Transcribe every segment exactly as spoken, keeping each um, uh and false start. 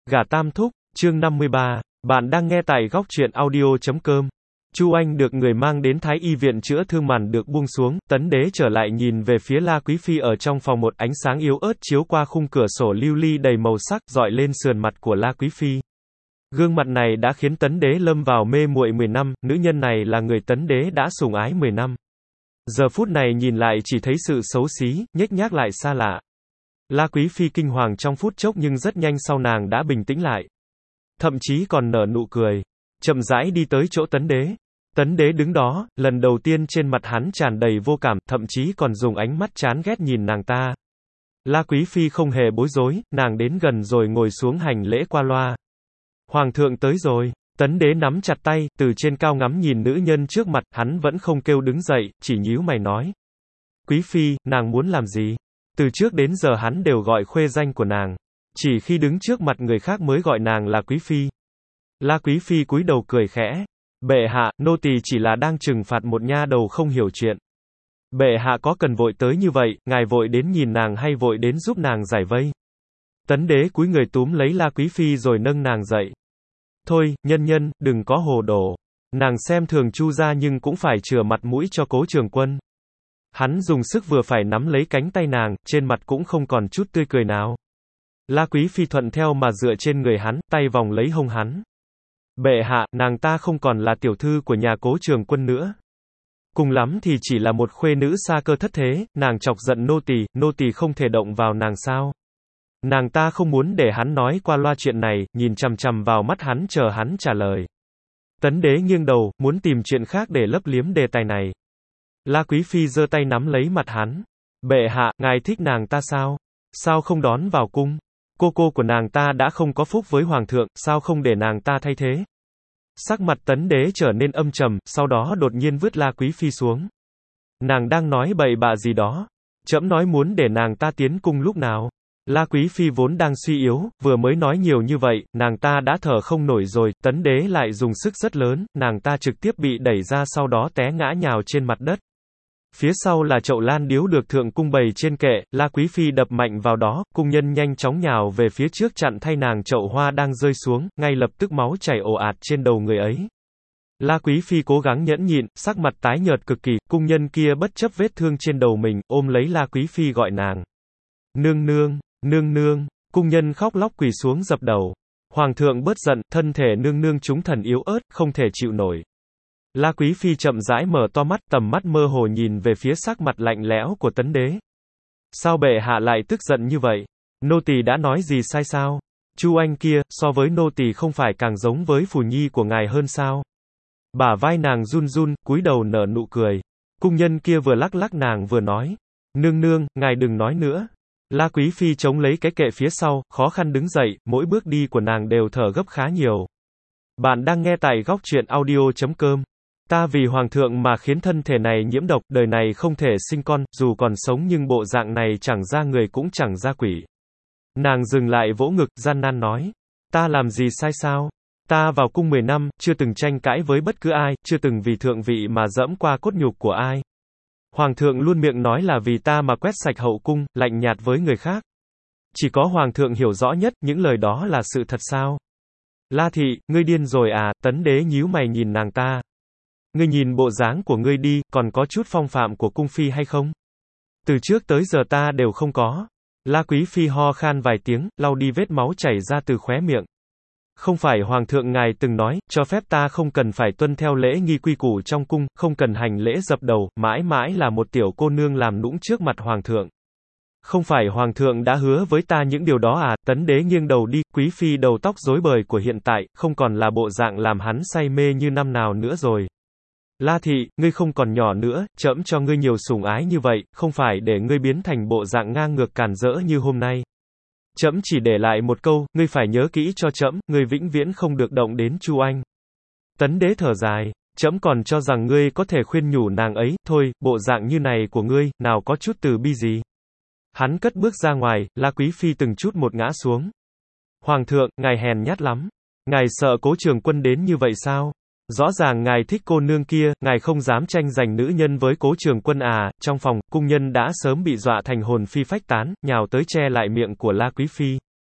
Gả tam thúc, chương năm mươi ba, bạn đang nghe tại góc truyện audio chấm com. Chu Anh được người mang đến Thái Y viện chữa thương, màn được buông xuống, Tấn Đế trở lại nhìn về phía La Quý Phi ở trong phòng, một ánh sáng yếu ớt chiếu qua khung cửa sổ lưu ly đầy màu sắc, dọi lên sườn mặt của La Quý Phi. Gương mặt này đã khiến Tấn Đế lâm vào mê muội mười năm, nữ nhân này là người Tấn Đế đã sủng ái mười năm. Giờ phút này nhìn lại chỉ thấy sự xấu xí, nhếch nhác lại xa lạ. La Quý Phi kinh hoàng trong phút chốc, nhưng rất nhanh sau nàng đã bình tĩnh lại. Thậm chí còn nở nụ cười. Chậm rãi đi tới chỗ Tấn Đế. Tấn Đế đứng đó, lần đầu tiên trên mặt hắn tràn đầy vô cảm, thậm chí còn dùng ánh mắt chán ghét nhìn nàng ta. La Quý Phi không hề bối rối, nàng đến gần rồi ngồi xuống hành lễ qua loa. Hoàng thượng tới rồi. Tấn Đế nắm chặt tay, từ trên cao ngắm nhìn nữ nhân trước mặt, hắn vẫn không kêu đứng dậy, chỉ nhíu mày nói. Quý Phi, nàng muốn làm gì? Từ trước đến giờ hắn đều gọi khuê danh của nàng. Chỉ khi đứng trước mặt người khác mới gọi nàng là Quý Phi. La Quý Phi cúi đầu cười khẽ. Bệ hạ, nô tỳ chỉ là đang trừng phạt một nha đầu không hiểu chuyện. Bệ hạ có cần vội tới như vậy, ngài vội đến nhìn nàng hay vội đến giúp nàng giải vây? Tấn Đế cúi người túm lấy La Quý Phi rồi nâng nàng dậy. Thôi, nhân nhân, đừng có hồ đồ. Nàng xem thường Chu gia nhưng cũng phải chừa mặt mũi cho Cố Trường Quân. Hắn dùng sức vừa phải nắm lấy cánh tay nàng, trên mặt cũng không còn chút tươi cười nào. La Quý Phi thuận theo mà dựa trên người hắn, tay vòng lấy hông hắn. Bệ hạ, nàng ta không còn là tiểu thư của nhà Cố Trường Quân nữa. Cùng lắm thì chỉ là một khuê nữ xa cơ thất thế, nàng chọc giận nô tỳ, nô tỳ không thể động vào nàng sao? Nàng ta không muốn để hắn nói qua loa chuyện này, nhìn chằm chằm vào mắt hắn chờ hắn trả lời. Tấn Đế nghiêng đầu, muốn tìm chuyện khác để lấp liếm đề tài này. La Quý Phi giơ tay nắm lấy mặt hắn. Bệ hạ, ngài thích nàng ta sao? Sao không đón vào cung? Cô cô của nàng ta đã không có phúc với hoàng thượng, sao không để nàng ta thay thế? Sắc mặt Tấn Đế trở nên âm trầm, sau đó đột nhiên vứt La Quý Phi xuống. Nàng đang nói bậy bạ gì đó? Trẫm nói muốn để nàng ta tiến cung lúc nào? La Quý Phi vốn đang suy yếu, vừa mới nói nhiều như vậy, nàng ta đã thở không nổi rồi, Tấn Đế lại dùng sức rất lớn, nàng ta trực tiếp bị đẩy ra, sau đó té ngã nhào trên mặt đất. Phía sau là chậu lan điếu được thượng cung bày trên kệ, La Quý Phi đập mạnh vào đó, cung nhân nhanh chóng nhào về phía trước chặn thay nàng, chậu hoa đang rơi xuống, ngay lập tức máu chảy ồ ạt trên đầu người ấy. La Quý Phi cố gắng nhẫn nhịn, sắc mặt tái nhợt cực kỳ, cung nhân kia bất chấp vết thương trên đầu mình, ôm lấy La Quý Phi gọi nàng. Nương nương, nương nương, cung nhân khóc lóc quỳ xuống dập đầu. Hoàng thượng bớt giận, thân thể nương nương chúng thần yếu ớt, không thể chịu nổi. La Quý Phi chậm rãi mở to mắt, tầm mắt mơ hồ nhìn về phía sắc mặt lạnh lẽo của Tấn Đế. Sao bệ hạ lại tức giận như vậy? Nô tỳ đã nói gì sai sao? Chu Anh kia, so với nô tỳ không phải càng giống với phù nhi của ngài hơn sao? Bả vai nàng run run, cúi đầu nở nụ cười. Cung nhân kia vừa lắc lắc nàng vừa nói. Nương nương, ngài đừng nói nữa. La Quý Phi chống lấy cái kệ phía sau, khó khăn đứng dậy, mỗi bước đi của nàng đều thở gấp khá nhiều. Bạn đang nghe tại góc truyện audio chấm com. Ta vì hoàng thượng mà khiến thân thể này nhiễm độc, đời này không thể sinh con, dù còn sống nhưng bộ dạng này chẳng ra người cũng chẳng ra quỷ. Nàng dừng lại vỗ ngực, gian nan nói. Ta làm gì sai sao? Ta vào cung mười năm, chưa từng tranh cãi với bất cứ ai, chưa từng vì thượng vị mà dẫm qua cốt nhục của ai. Hoàng thượng luôn miệng nói là vì ta mà quét sạch hậu cung, lạnh nhạt với người khác. Chỉ có hoàng thượng hiểu rõ nhất, những lời đó là sự thật sao? La thị, ngươi điên rồi à? Tấn Đế nhíu mày nhìn nàng ta. Ngươi nhìn bộ dáng của ngươi đi, còn có chút phong phạm của cung phi hay không? Từ trước tới giờ ta đều không có. La Quý Phi ho khan vài tiếng, lau đi vết máu chảy ra từ khóe miệng. Không phải hoàng thượng ngài từng nói, cho phép ta không cần phải tuân theo lễ nghi quy củ trong cung, không cần hành lễ dập đầu, mãi mãi là một tiểu cô nương làm nũng trước mặt hoàng thượng. Không phải hoàng thượng đã hứa với ta những điều đó à? Tấn Đế nghiêng đầu đi, Quý Phi đầu tóc rối bời của hiện tại, không còn là bộ dạng làm hắn say mê như năm nào nữa rồi. La thị, ngươi không còn nhỏ nữa, trẫm cho ngươi nhiều sủng ái như vậy, không phải để ngươi biến thành bộ dạng ngang ngược càn rỡ như hôm nay. Trẫm chỉ để lại một câu, ngươi phải nhớ kỹ cho trẫm, ngươi vĩnh viễn không được động đến Chu Anh. Tấn Đế thở dài, trẫm còn cho rằng ngươi có thể khuyên nhủ nàng ấy, thôi, bộ dạng như này của ngươi, nào có chút từ bi gì. Hắn cất bước ra ngoài, La Quý Phi từng chút một ngã xuống. Hoàng thượng, ngài hèn nhát lắm. Ngài sợ Cố Trường Quân đến như vậy sao? Rõ ràng ngài thích cô nương kia, ngài không dám tranh giành nữ nhân với Cố Trường Quân à? Trong phòng, cung nhân đã sớm bị dọa thành hồn phi phách tán, nhào tới che lại miệng của La Quý Phi.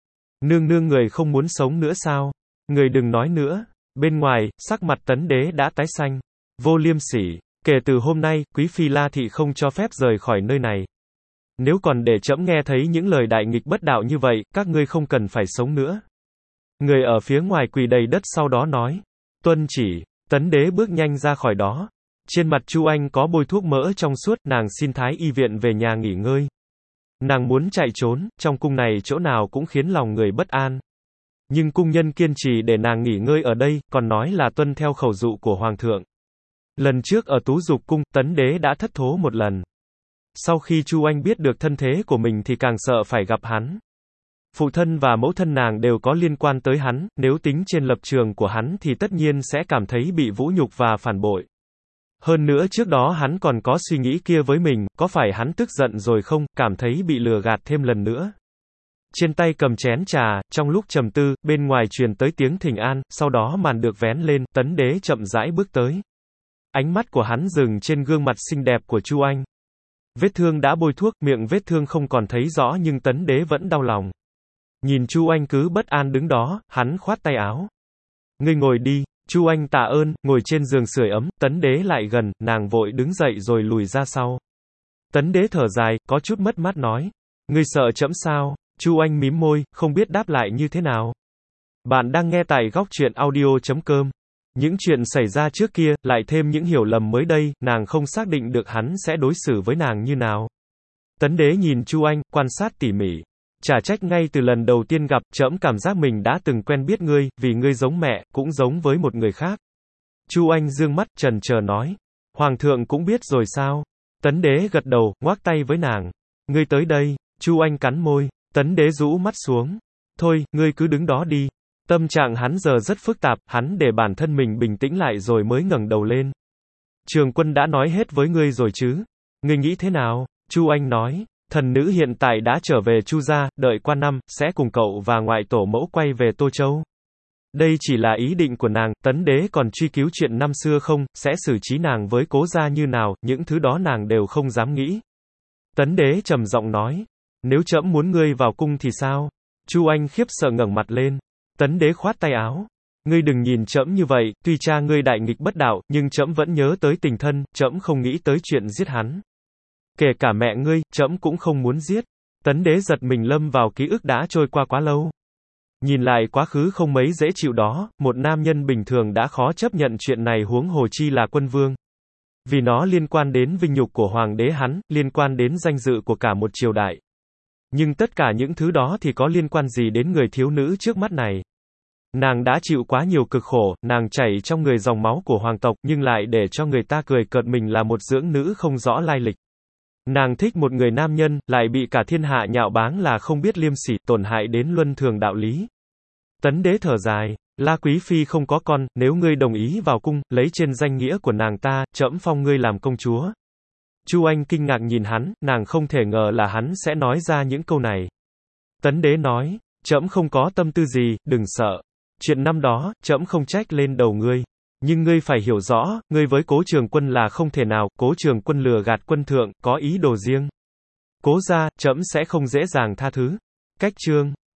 Nương nương người không muốn sống nữa sao? Người đừng nói nữa. Bên ngoài, sắc mặt Tấn đế đã tái xanh. Vô liêm sỉ. Kể từ hôm nay, quý phi La Thị không cho phép rời khỏi nơi này. Nếu còn để trẫm nghe thấy những lời đại nghịch bất đạo như vậy, các ngươi không cần phải sống nữa. Người ở phía ngoài quỳ đầy đất sau đó nói. Tuân chỉ. Tấn đế bước nhanh ra khỏi đó. Trên mặt Chu Anh có bôi thuốc mỡ trong suốt, nàng xin thái y viện về nhà nghỉ ngơi. Nàng muốn chạy trốn, trong cung này chỗ nào cũng khiến lòng người bất an. Nhưng cung nhân kiên trì để nàng nghỉ ngơi ở đây, còn nói là tuân theo khẩu dụ của hoàng thượng. Lần trước ở Tú Dục cung, Tấn đế đã thất thố một lần. Sau khi Chu Anh biết được thân thế của mình thì càng sợ phải gặp hắn. Phụ thân và mẫu thân nàng đều có liên quan tới hắn, nếu tính trên lập trường của hắn thì tất nhiên sẽ cảm thấy bị vũ nhục và phản bội. Hơn nữa trước đó hắn còn có suy nghĩ kia với mình, có phải hắn tức giận rồi không, cảm thấy bị lừa gạt thêm lần nữa. Trên tay cầm chén trà, trong lúc trầm tư, bên ngoài truyền tới tiếng thỉnh an, sau đó màn được vén lên, Tấn đế chậm rãi bước tới. Ánh mắt của hắn dừng trên gương mặt xinh đẹp của Chu Anh. Vết thương đã bôi thuốc, miệng vết thương không còn thấy rõ nhưng Tấn đế vẫn đau lòng. Nhìn Chu Anh cứ bất an đứng đó, hắn khoát tay áo. Ngươi ngồi đi. Chu Anh tạ ơn, ngồi trên giường sưởi ấm, Tấn đế lại gần, nàng vội đứng dậy rồi lùi ra sau. Tấn đế thở dài, có chút mất mát nói. Ngươi sợ trẫm sao? Chu Anh mím môi, không biết đáp lại như thế nào. Bạn đang nghe tại góc truyện audio chấm com. Những chuyện xảy ra trước kia, lại thêm những hiểu lầm mới đây, nàng không xác định được hắn sẽ đối xử với nàng như nào. Tấn đế nhìn Chu Anh, quan sát tỉ mỉ. Chả trách ngay từ lần đầu tiên gặp, trẫm cảm giác mình đã từng quen biết ngươi, vì ngươi giống mẹ, cũng giống với một người khác. Chu Anh dương mắt, chần chờ nói. Hoàng thượng cũng biết rồi sao? Tấn đế gật đầu, ngoác tay với nàng. Ngươi tới đây. Chu Anh cắn môi. Tấn đế rũ mắt xuống. Thôi, ngươi cứ đứng đó đi. Tâm trạng hắn giờ rất phức tạp, hắn để bản thân mình bình tĩnh lại rồi mới ngẩng đầu lên. Trường Quân đã nói hết với ngươi rồi chứ? Ngươi nghĩ thế nào? Chu Anh nói. Thần nữ hiện tại đã trở về Chu gia, đợi qua năm, sẽ cùng cậu và ngoại tổ mẫu quay về Tô Châu. Đây chỉ là ý định của nàng, Tấn đế còn truy cứu chuyện năm xưa không, sẽ xử trí nàng với Cố gia như nào, những thứ đó nàng đều không dám nghĩ. Tấn đế trầm giọng nói, nếu trẫm muốn ngươi vào cung thì sao? Chu Anh khiếp sợ ngẩng mặt lên. Tấn đế khoát tay áo. Ngươi đừng nhìn trẫm như vậy, tuy cha ngươi đại nghịch bất đạo, nhưng trẫm vẫn nhớ tới tình thân, trẫm không nghĩ tới chuyện giết hắn. Kể cả mẹ ngươi, trẫm cũng không muốn giết. Tấn đế giật mình lâm vào ký ức đã trôi qua quá lâu. Nhìn lại quá khứ không mấy dễ chịu đó, một nam nhân bình thường đã khó chấp nhận chuyện này huống hồ chi là quân vương. Vì nó liên quan đến vinh nhục của hoàng đế hắn, liên quan đến danh dự của cả một triều đại. Nhưng tất cả những thứ đó thì có liên quan gì đến người thiếu nữ trước mắt này? Nàng đã chịu quá nhiều cực khổ, nàng chảy trong người dòng máu của hoàng tộc, nhưng lại để cho người ta cười cợt mình là một dưỡng nữ không rõ lai lịch. Nàng thích một người nam nhân, lại bị cả thiên hạ nhạo báng là không biết liêm sỉ, tổn hại đến luân thường đạo lý. Tấn đế thở dài, La Quý Phi không có con, nếu ngươi đồng ý vào cung, lấy trên danh nghĩa của nàng ta, trẫm phong ngươi làm công chúa. Chu Anh kinh ngạc nhìn hắn, nàng không thể ngờ là hắn sẽ nói ra những câu này. Tấn đế nói, trẫm không có tâm tư gì, đừng sợ. Chuyện năm đó, trẫm không trách lên đầu ngươi. Nhưng ngươi phải hiểu rõ, ngươi với Cố Trường Quân là không thể nào, Cố Trường Quân lừa gạt quân thượng, có ý đồ riêng. Cố gia, trẫm sẽ không dễ dàng tha thứ. Cách chương